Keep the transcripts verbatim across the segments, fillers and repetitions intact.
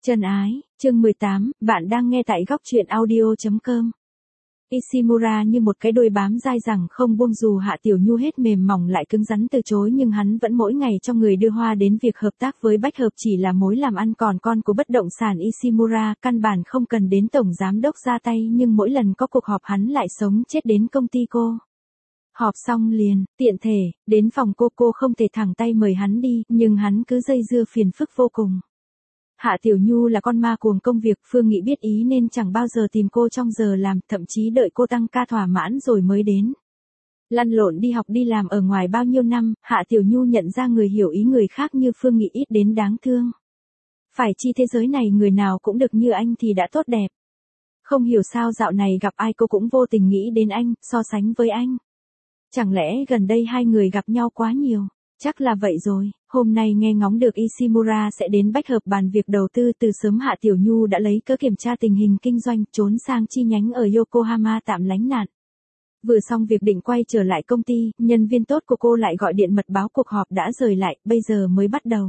Chân ái, chương mười tám, bạn đang nghe tại góc truyện audio chấm com. Ishimura như một cái đuôi bám dai dẳng không buông, dù Hạ Tiểu Nhu hết mềm mỏng lại cứng rắn từ chối, nhưng hắn vẫn mỗi ngày cho người đưa hoa đến. Việc hợp tác với Bách Hợp chỉ là mối làm ăn còn con của bất động sản Ishimura, căn bản không cần đến tổng giám đốc ra tay, nhưng mỗi lần có cuộc họp hắn lại sống chết đến công ty cô. Họp xong liền, tiện thể, đến phòng cô cô không thể thẳng tay mời hắn đi, nhưng hắn cứ dây dưa phiền phức vô cùng. Hạ Tiểu Nhu là con ma cuồng công việc, Phương Nghị biết ý nên chẳng bao giờ tìm cô trong giờ làm, thậm chí đợi cô tăng ca thỏa mãn rồi mới đến. Lăn lộn đi học đi làm ở ngoài bao nhiêu năm, Hạ Tiểu Nhu nhận ra người hiểu ý người khác như Phương Nghị ít đến đáng thương. Phải chi thế giới này người nào cũng được như anh thì đã tốt đẹp. Không hiểu sao dạo này gặp ai cô cũng vô tình nghĩ đến anh, so sánh với anh. Chẳng lẽ gần đây hai người gặp nhau quá nhiều? Chắc là vậy rồi. Hôm nay nghe ngóng được Ishimura sẽ đến Bách Hợp bàn việc đầu tư, từ sớm Hạ Tiểu Nhu đã lấy cớ kiểm tra tình hình kinh doanh, trốn sang chi nhánh ở Yokohama tạm lánh nạn. Vừa xong việc định quay trở lại công ty, nhân viên tốt của cô lại gọi điện mật báo cuộc họp đã rời lại, bây giờ mới bắt đầu.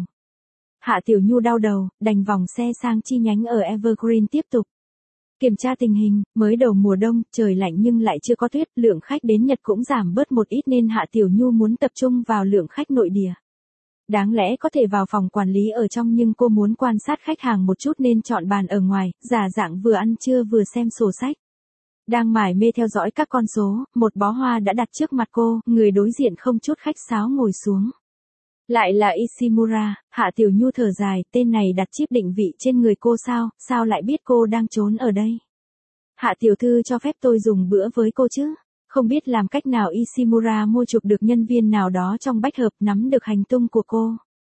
Hạ Tiểu Nhu đau đầu, đành vòng xe sang chi nhánh ở Evergreen tiếp tục kiểm tra tình hình. Mới đầu mùa đông, trời lạnh nhưng lại chưa có tuyết, lượng khách đến Nhật cũng giảm bớt một ít nên Hạ Tiểu Nhu muốn tập trung vào lượng khách nội địa. Đáng lẽ có thể vào phòng quản lý ở trong, nhưng cô muốn quan sát khách hàng một chút nên chọn bàn ở ngoài, giả dạng vừa ăn trưa vừa xem sổ sách. Đang mải mê theo dõi các con số, một bó hoa đã đặt trước mặt cô, người đối diện không chút khách sáo ngồi xuống. Lại là Ishimura. Hạ Tiểu Nhu thở dài, tên này đặt chip định vị trên người cô sao, sao lại biết cô đang trốn ở đây? Hạ tiểu thư cho phép tôi dùng bữa với cô chứ? Không biết làm cách nào Ishimura mua chuộc được nhân viên nào đó trong Bách Hợp, nắm được hành tung của cô.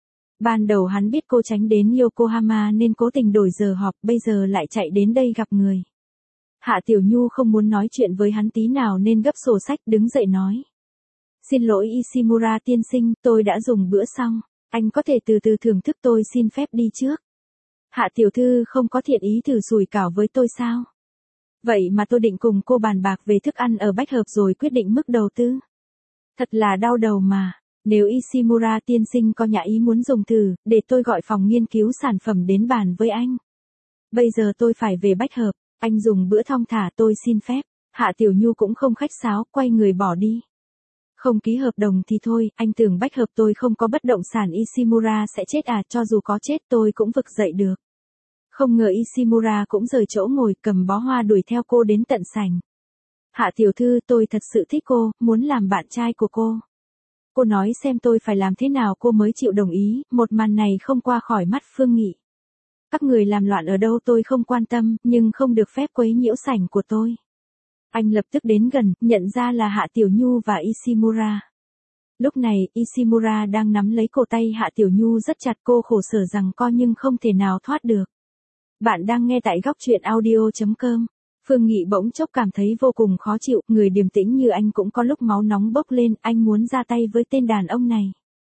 Ban đầu hắn biết cô tránh đến Yokohama nên cố tình đổi giờ họp, bây giờ lại chạy đến đây gặp người. Hạ Tiểu Nhu không muốn nói chuyện với hắn tí nào nên gấp sổ sách đứng dậy nói. Xin lỗi Ishimura tiên sinh, tôi đã dùng bữa xong, anh có thể từ từ thưởng thức, tôi xin phép đi trước. Hạ tiểu thư không có thiện ý thử sủi cảo với tôi sao? Vậy mà tôi định cùng cô bàn bạc về thức ăn ở Bách Hợp rồi quyết định mức đầu tư. Thật là đau đầu mà. Nếu Ishimura tiên sinh có nhã ý muốn dùng thử, để tôi gọi phòng nghiên cứu sản phẩm đến bàn với anh. Bây giờ tôi phải về Bách Hợp, anh dùng bữa thong thả, tôi xin phép. Hạ Tiểu Nhu cũng không khách sáo, quay người bỏ đi. Không ký hợp đồng thì thôi, anh tưởng Bách Hợp tôi không có bất động sản Ishimura sẽ chết à, cho dù có chết tôi cũng vực dậy được. Không ngờ Ishimura cũng rời chỗ ngồi, cầm bó hoa đuổi theo cô đến tận sảnh. Hạ tiểu thư, tôi thật sự thích cô, muốn làm bạn trai của cô. Cô nói xem tôi phải làm thế nào cô mới chịu đồng ý. Một màn này không qua khỏi mắt Phương Nghị. Các người làm loạn ở đâu tôi không quan tâm, nhưng không được phép quấy nhiễu sảnh của tôi. Anh lập tức đến gần, nhận ra là Hạ Tiểu Nhu và Ishimura. Lúc này, Ishimura đang nắm lấy cổ tay Hạ Tiểu Nhu rất chặt, cô khổ sở rằng co nhưng không thể nào thoát được. Bạn đang nghe tại góc truyện audio chấm com. Phương Nghị bỗng chốc cảm thấy vô cùng khó chịu, người điềm tĩnh như anh cũng có lúc máu nóng bốc lên, anh muốn ra tay với tên đàn ông này.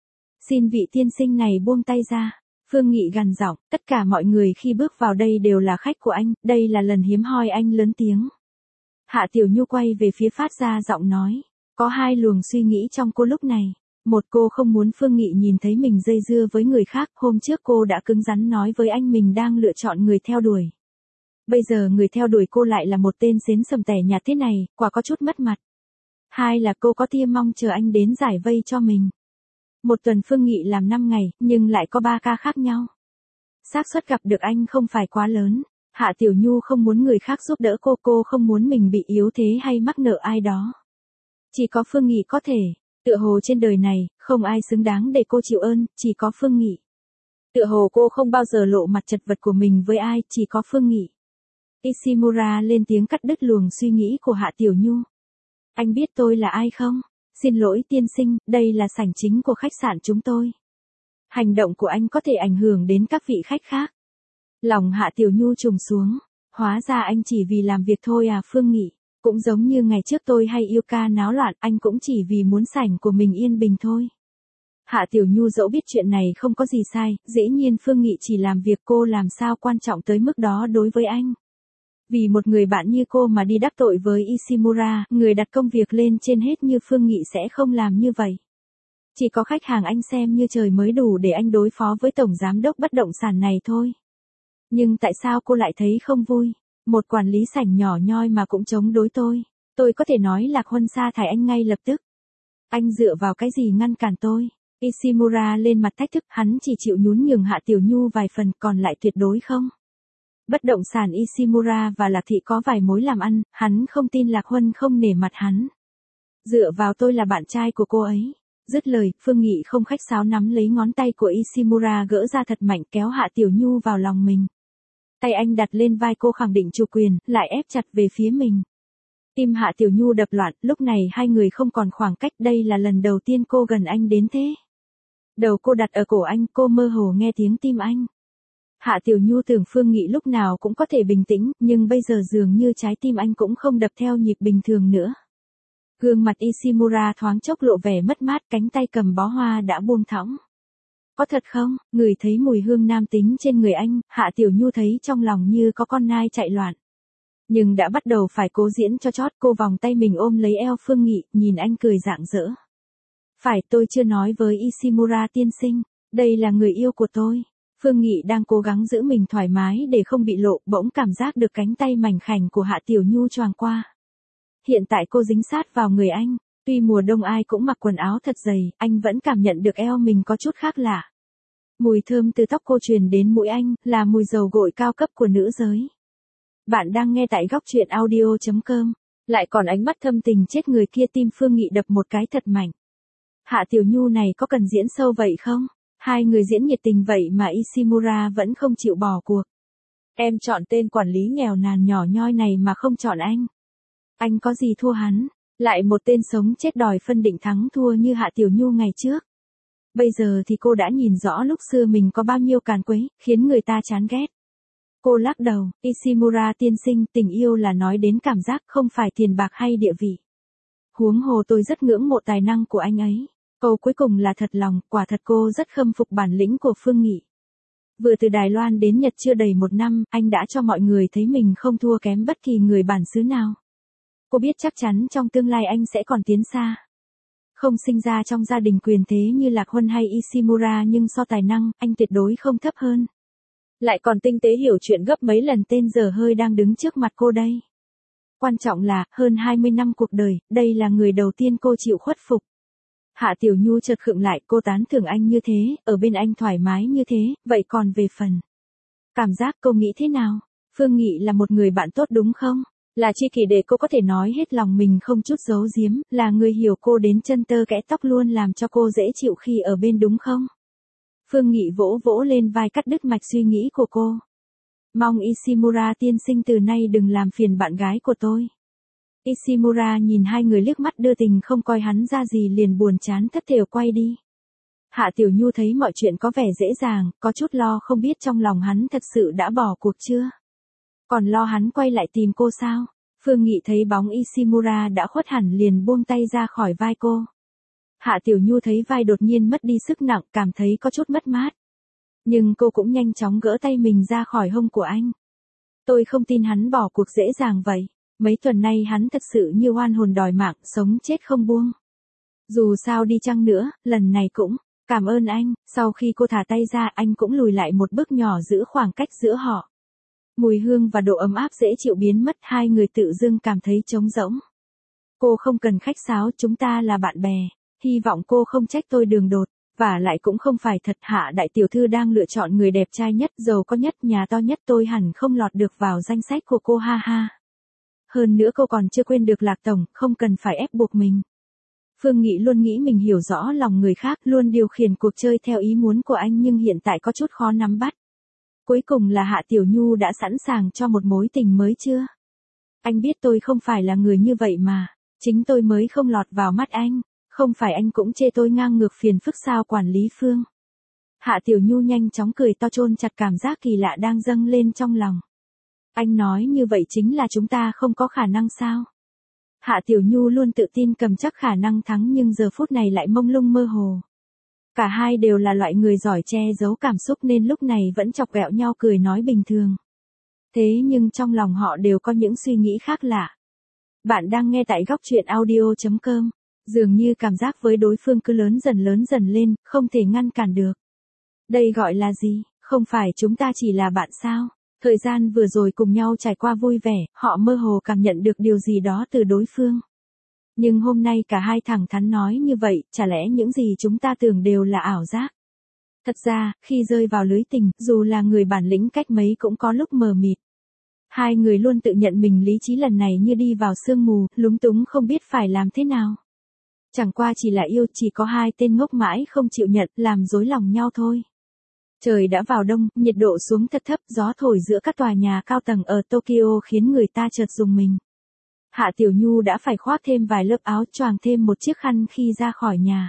Xin vị tiên sinh này buông tay ra. Phương Nghị gằn giọng, tất cả mọi người khi bước vào đây đều là khách của anh, đây là lần hiếm hoi anh lớn tiếng. Hạ Tiểu Nhu quay về phía phát ra giọng nói. Có hai luồng suy nghĩ trong cô lúc này. Một, cô không muốn Phương Nghị nhìn thấy mình dây dưa với người khác. Hôm trước cô đã cứng rắn nói với anh mình đang lựa chọn người theo đuổi. Bây giờ người theo đuổi cô lại là một tên xến sầm tẻ nhạt thế này, quả có chút mất mặt. Hai là cô có tia mong chờ anh đến giải vây cho mình. Một tuần Phương Nghị làm năm ngày, nhưng lại có ba ca khác nhau. Xác suất gặp được anh không phải quá lớn. Hạ Tiểu Nhu không muốn người khác giúp đỡ cô, cô không muốn mình bị yếu thế hay mắc nợ ai đó. Chỉ có Phương Nghị có thể. Tựa hồ trên đời này, không ai xứng đáng để cô chịu ơn, chỉ có Phương Nghị. Tựa hồ cô không bao giờ lộ mặt chật vật của mình với ai, chỉ có Phương Nghị. Ishimura lên tiếng cắt đứt luồng suy nghĩ của Hạ Tiểu Nhu. Anh biết tôi là ai không? Xin lỗi tiên sinh, đây là sảnh chính của khách sạn chúng tôi. Hành động của anh có thể ảnh hưởng đến các vị khách khác. Lòng Hạ Tiểu Nhu trùng xuống. Hóa ra anh chỉ vì làm việc thôi à Phương Nghị. Cũng giống như ngày trước tôi hay yêu ca náo loạn, anh cũng chỉ vì muốn sảnh của mình yên bình thôi. Hạ Tiểu Nhu dẫu biết chuyện này không có gì sai, dĩ nhiên Phương Nghị chỉ làm việc, cô làm sao quan trọng tới mức đó đối với anh. Vì một người bạn như cô mà đi đắc tội với Ishimura, người đặt công việc lên trên hết như Phương Nghị sẽ không làm như vậy. Chỉ có khách hàng anh xem như trời mới đủ để anh đối phó với tổng giám đốc bất động sản này thôi. Nhưng tại sao cô lại thấy không vui? Một quản lý sảnh nhỏ nhoi mà cũng chống đối tôi. Tôi có thể nói Lạc Huân sa thải anh ngay lập tức. Anh dựa vào cái gì ngăn cản tôi? Ishimura lên mặt thách thức, hắn chỉ chịu nhún nhường Hạ Tiểu Nhu vài phần, còn lại tuyệt đối không. Bất động sản Ishimura và Lạc Thị có vài mối làm ăn, hắn không tin Lạc Huân không nể mặt hắn. Dựa vào tôi là bạn trai của cô ấy. Dứt lời, Phương Nghị không khách sáo nắm lấy ngón tay của Ishimura gỡ ra thật mạnh, kéo Hạ Tiểu Nhu vào lòng mình. Tay anh đặt lên vai cô khẳng định chủ quyền, lại ép chặt về phía mình. Tim Hạ Tiểu Nhu đập loạn, lúc này hai người không còn khoảng cách, đây là lần đầu tiên cô gần anh đến thế. Đầu cô đặt ở cổ anh, cô mơ hồ nghe tiếng tim anh. Hạ Tiểu Nhu tưởng Phương Nghị lúc nào cũng có thể bình tĩnh, nhưng bây giờ dường như trái tim anh cũng không đập theo nhịp bình thường nữa. Gương mặt Ishimura thoáng chốc lộ vẻ mất mát, cánh tay cầm bó hoa đã buông thõng. Có thật không? Ngửi thấy mùi hương nam tính trên người anh, Hạ Tiểu Nhu thấy trong lòng như có con nai chạy loạn. Nhưng đã bắt đầu phải cố diễn cho chót, cô vòng tay mình ôm lấy eo Phương Nghị, nhìn anh cười rạng rỡ. Phải, tôi chưa nói với Ishimura tiên sinh, đây là người yêu của tôi. Phương Nghị đang cố gắng giữ mình thoải mái để không bị lộ, bỗng cảm giác được cánh tay mảnh khảnh của Hạ Tiểu Nhu choàng qua. Hiện tại cô dính sát vào người anh, tuy mùa đông ai cũng mặc quần áo thật dày, anh vẫn cảm nhận được eo mình có chút khác lạ. Mùi thơm từ tóc cô truyền đến mũi anh, là mùi dầu gội cao cấp của nữ giới. Bạn đang nghe tại góc truyện audio chấm com. Lại còn ánh mắt thâm tình chết người kia, tim Phương Nghị đập một cái thật mạnh. Hạ Tiểu Nhu này có cần diễn sâu vậy không? Hai người diễn nhiệt tình vậy mà Ishimura vẫn không chịu bỏ cuộc. Em chọn tên quản lý nghèo nàn nhỏ nhoi này mà không chọn anh. Anh có gì thua hắn? Lại một tên sống chết đòi phân định thắng thua như Hạ Tiểu Nhu ngày trước. Bây giờ thì cô đã nhìn rõ lúc xưa mình có bao nhiêu càn quấy, khiến người ta chán ghét. Cô lắc đầu, Ishimura tiên sinh, tình yêu là nói đến cảm giác, không phải tiền bạc hay địa vị. Huống hồ tôi rất ngưỡng mộ tài năng của anh ấy. Câu cuối cùng là thật lòng, quả thật cô rất khâm phục bản lĩnh của Phương Nghị. Vừa từ Đài Loan đến Nhật chưa đầy một năm, anh đã cho mọi người thấy mình không thua kém bất kỳ người bản xứ nào. Cô biết chắc chắn trong tương lai anh sẽ còn tiến xa. Không sinh ra trong gia đình quyền thế như Lạc Huân hay Ishimura, nhưng so tài năng, anh tuyệt đối không thấp hơn. Lại còn tinh tế hiểu chuyện gấp mấy lần tên dở hơi đang đứng trước mặt cô đây. Quan trọng là, hơn hai mươi năm cuộc đời, đây là người đầu tiên cô chịu khuất phục. Hạ Tiểu Nhu chợt khựng lại, cô tán thưởng anh như thế, ở bên anh thoải mái như thế, vậy còn về phần cảm giác cô nghĩ thế nào? Phương Nghị là một người bạn tốt đúng không? Là tri kỷ để cô có thể nói hết lòng mình không chút giấu giếm, là người hiểu cô đến chân tơ kẽ tóc, luôn làm cho cô dễ chịu khi ở bên đúng không? Phương Nghị vỗ vỗ lên vai cắt đứt mạch suy nghĩ của cô. Mong Ishimura tiên sinh từ nay đừng làm phiền bạn gái của tôi. Ishimura nhìn hai người liếc mắt đưa tình không coi hắn ra gì, liền buồn chán thất thểu quay đi. Hạ Tiểu Nhu thấy mọi chuyện có vẻ dễ dàng, có chút lo không biết trong lòng hắn thật sự đã bỏ cuộc chưa. Còn lo hắn quay lại tìm cô sao? Phương Nghị thấy bóng Ishimura đã khuất hẳn liền buông tay ra khỏi vai cô. Hạ Tiểu Nhu thấy vai đột nhiên mất đi sức nặng, cảm thấy có chút mất mát. Nhưng cô cũng nhanh chóng gỡ tay mình ra khỏi hông của anh. Tôi không tin hắn bỏ cuộc dễ dàng vậy. Mấy tuần nay hắn thật sự như oan hồn đòi mạng, sống chết không buông. Dù sao đi chăng nữa, lần này cũng, cảm ơn anh. Sau khi cô thả tay ra, anh cũng lùi lại một bước nhỏ giữ khoảng cách giữa họ. Mùi hương và độ ấm áp dễ chịu biến mất, hai người tự dưng cảm thấy trống rỗng. Cô không cần khách sáo, chúng ta là bạn bè. Hy vọng cô không trách tôi đường đột, và lại cũng không phải thật. Hạ đại tiểu thư đang lựa chọn người đẹp trai nhất, giàu có nhất, nhà to nhất, tôi hẳn không lọt được vào danh sách của cô, ha ha. Hơn nữa cô còn chưa quên được Lạc tổng, không cần phải ép buộc mình. Phương Nghị luôn nghĩ mình hiểu rõ lòng người khác, luôn điều khiển cuộc chơi theo ý muốn của anh, nhưng hiện tại có chút khó nắm bắt. Cuối cùng là Hạ Tiểu Nhu đã sẵn sàng cho một mối tình mới chưa? Anh biết tôi không phải là người như vậy mà, chính tôi mới không lọt vào mắt anh, không phải anh cũng chê tôi ngang ngược phiền phức sao quản lý Phương? Hạ Tiểu Nhu nhanh chóng cười to, chôn chặt cảm giác kỳ lạ đang dâng lên trong lòng. Anh nói như vậy chính là chúng ta không có khả năng sao? Hạ Tiểu Nhu luôn tự tin cầm chắc khả năng thắng, nhưng giờ phút này lại mông lung mơ hồ. Cả hai đều là loại người giỏi che giấu cảm xúc nên lúc này vẫn chọc ghẹo nhau cười nói bình thường. Thế nhưng trong lòng họ đều có những suy nghĩ khác lạ. Bạn đang nghe tại góc truyện audio chấm com. Dường như cảm giác với đối phương cứ lớn dần lớn dần lên, không thể ngăn cản được. Đây gọi là gì? Không phải chúng ta chỉ là bạn sao? Thời gian vừa rồi cùng nhau trải qua vui vẻ, họ mơ hồ cảm nhận được điều gì đó từ đối phương. Nhưng hôm nay cả hai thẳng thắn nói như vậy, chả lẽ những gì chúng ta tưởng đều là ảo giác? Thật ra, khi rơi vào lưới tình, dù là người bản lĩnh cách mấy cũng có lúc mờ mịt. Hai người luôn tự nhận mình lý trí, lần này như đi vào sương mù, lúng túng không biết phải làm thế nào. Chẳng qua chỉ là yêu, chỉ có hai tên ngốc mãi không chịu nhận, làm rối lòng nhau thôi. Trời đã vào đông, nhiệt độ xuống thật thấp, gió thổi giữa các tòa nhà cao tầng ở Tokyo khiến người ta chợt rùng mình. Hạ Tiểu Nhu đã phải khoác thêm vài lớp áo, choàng thêm một chiếc khăn khi ra khỏi nhà.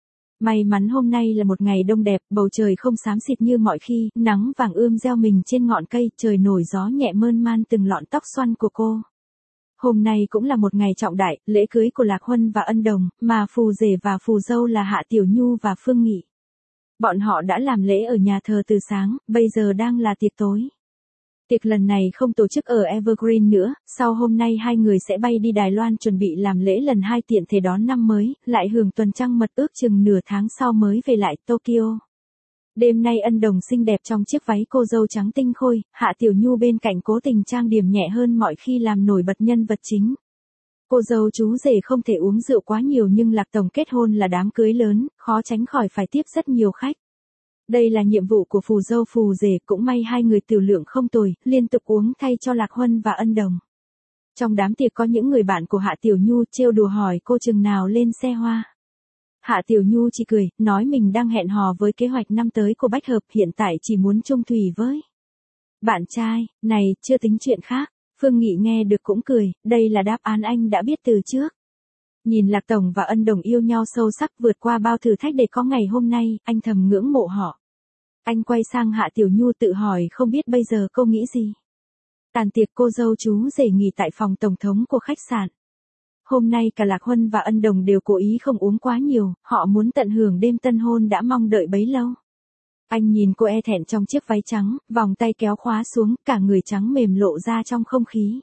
May mắn hôm nay là một ngày đông đẹp, bầu trời không xám xịt như mọi khi, nắng vàng ươm reo mình trên ngọn cây, trời nổi gió nhẹ mơn man từng lọn tóc xoăn của cô. Hôm nay cũng là một ngày trọng đại, lễ cưới của Lạc Huân và Ân Đồng, mà phù rể và phù dâu là Hạ Tiểu Nhu và Phương Nghị. Bọn họ đã làm lễ ở nhà thờ từ sáng, bây giờ đang là tiệc tối. Tiệc lần này không tổ chức ở Evergreen nữa, sau hôm nay hai người sẽ bay đi Đài Loan chuẩn bị làm lễ lần hai tiện thể đón năm mới, lại hưởng tuần trăng mật ước chừng nửa tháng sau mới về lại Tokyo. Đêm nay Ân Đồng xinh đẹp trong chiếc váy cô dâu trắng tinh khôi, Hạ Tiểu Nhu bên cạnh cố tình trang điểm nhẹ hơn mọi khi làm nổi bật nhân vật chính. Cô dâu chú rể không thể uống rượu quá nhiều nhưng Lạc Tổng kết hôn là đám cưới lớn, khó tránh khỏi phải tiếp rất nhiều khách. Đây là nhiệm vụ của phù dâu phù rể, cũng may hai người tiểu lượng không tồi, liên tục uống thay cho Lạc Huân và Ân Đồng. Trong đám tiệc có những người bạn của Hạ Tiểu Nhu trêu đùa hỏi cô chừng nào lên xe hoa. Hạ Tiểu Nhu chỉ cười, nói mình đang hẹn hò với kế hoạch năm tới của Bách Hợp, hiện tại chỉ muốn chung thủy với bạn trai, này, chưa tính chuyện khác. Phương Nghị nghe được cũng cười, đây là đáp án anh đã biết từ trước. Nhìn Lạc Tổng và Ân Đồng yêu nhau sâu sắc vượt qua bao thử thách để có ngày hôm nay, anh thầm ngưỡng mộ họ. Anh quay sang Hạ Tiểu Nhu tự hỏi không biết bây giờ cô nghĩ gì. Tàn tiệc cô dâu chú rể nghỉ tại phòng tổng thống của khách sạn. Hôm nay cả Lạc Huân và Ân Đồng đều cố ý không uống quá nhiều, họ muốn tận hưởng đêm tân hôn đã mong đợi bấy lâu. Anh nhìn cô e thẹn trong chiếc váy trắng, vòng tay kéo khóa xuống, cả người trắng mềm lộ ra trong không khí.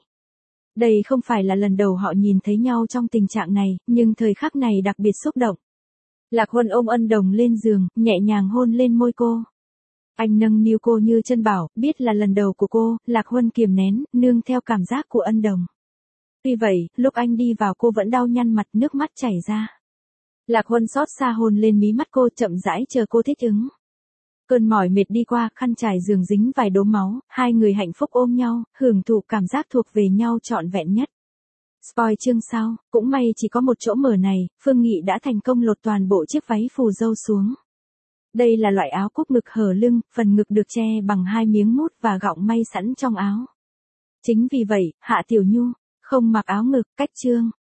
Đây không phải là lần đầu họ nhìn thấy nhau trong tình trạng này, nhưng thời khắc này đặc biệt xúc động. Lạc Huân ôm Ân Đồng lên giường, nhẹ nhàng hôn lên môi cô. Anh nâng niu cô như chân bảo, biết là lần đầu của cô, Lạc Huân kiềm nén, nương theo cảm giác của Ân Đồng. Tuy vậy, lúc anh đi vào cô vẫn đau nhăn mặt, nước mắt chảy ra. Lạc Huân xót xa hôn lên mí mắt cô, chậm rãi chờ cô thích ứng. Cơn mỏi mệt đi qua, khăn trải giường dính vài đốm máu, hai người hạnh phúc ôm nhau, hưởng thụ cảm giác thuộc về nhau trọn vẹn nhất. Spoil chương sau, cũng may chỉ có một chỗ mở này, Phương Nghị đã thành công lột toàn bộ chiếc váy phù dâu xuống. Đây là loại áo cúc ngực hở lưng, phần ngực được che bằng hai miếng mút và gọng may sẵn trong áo. Chính vì vậy, Hạ Tiểu Nhu không mặc áo ngực, cách chương.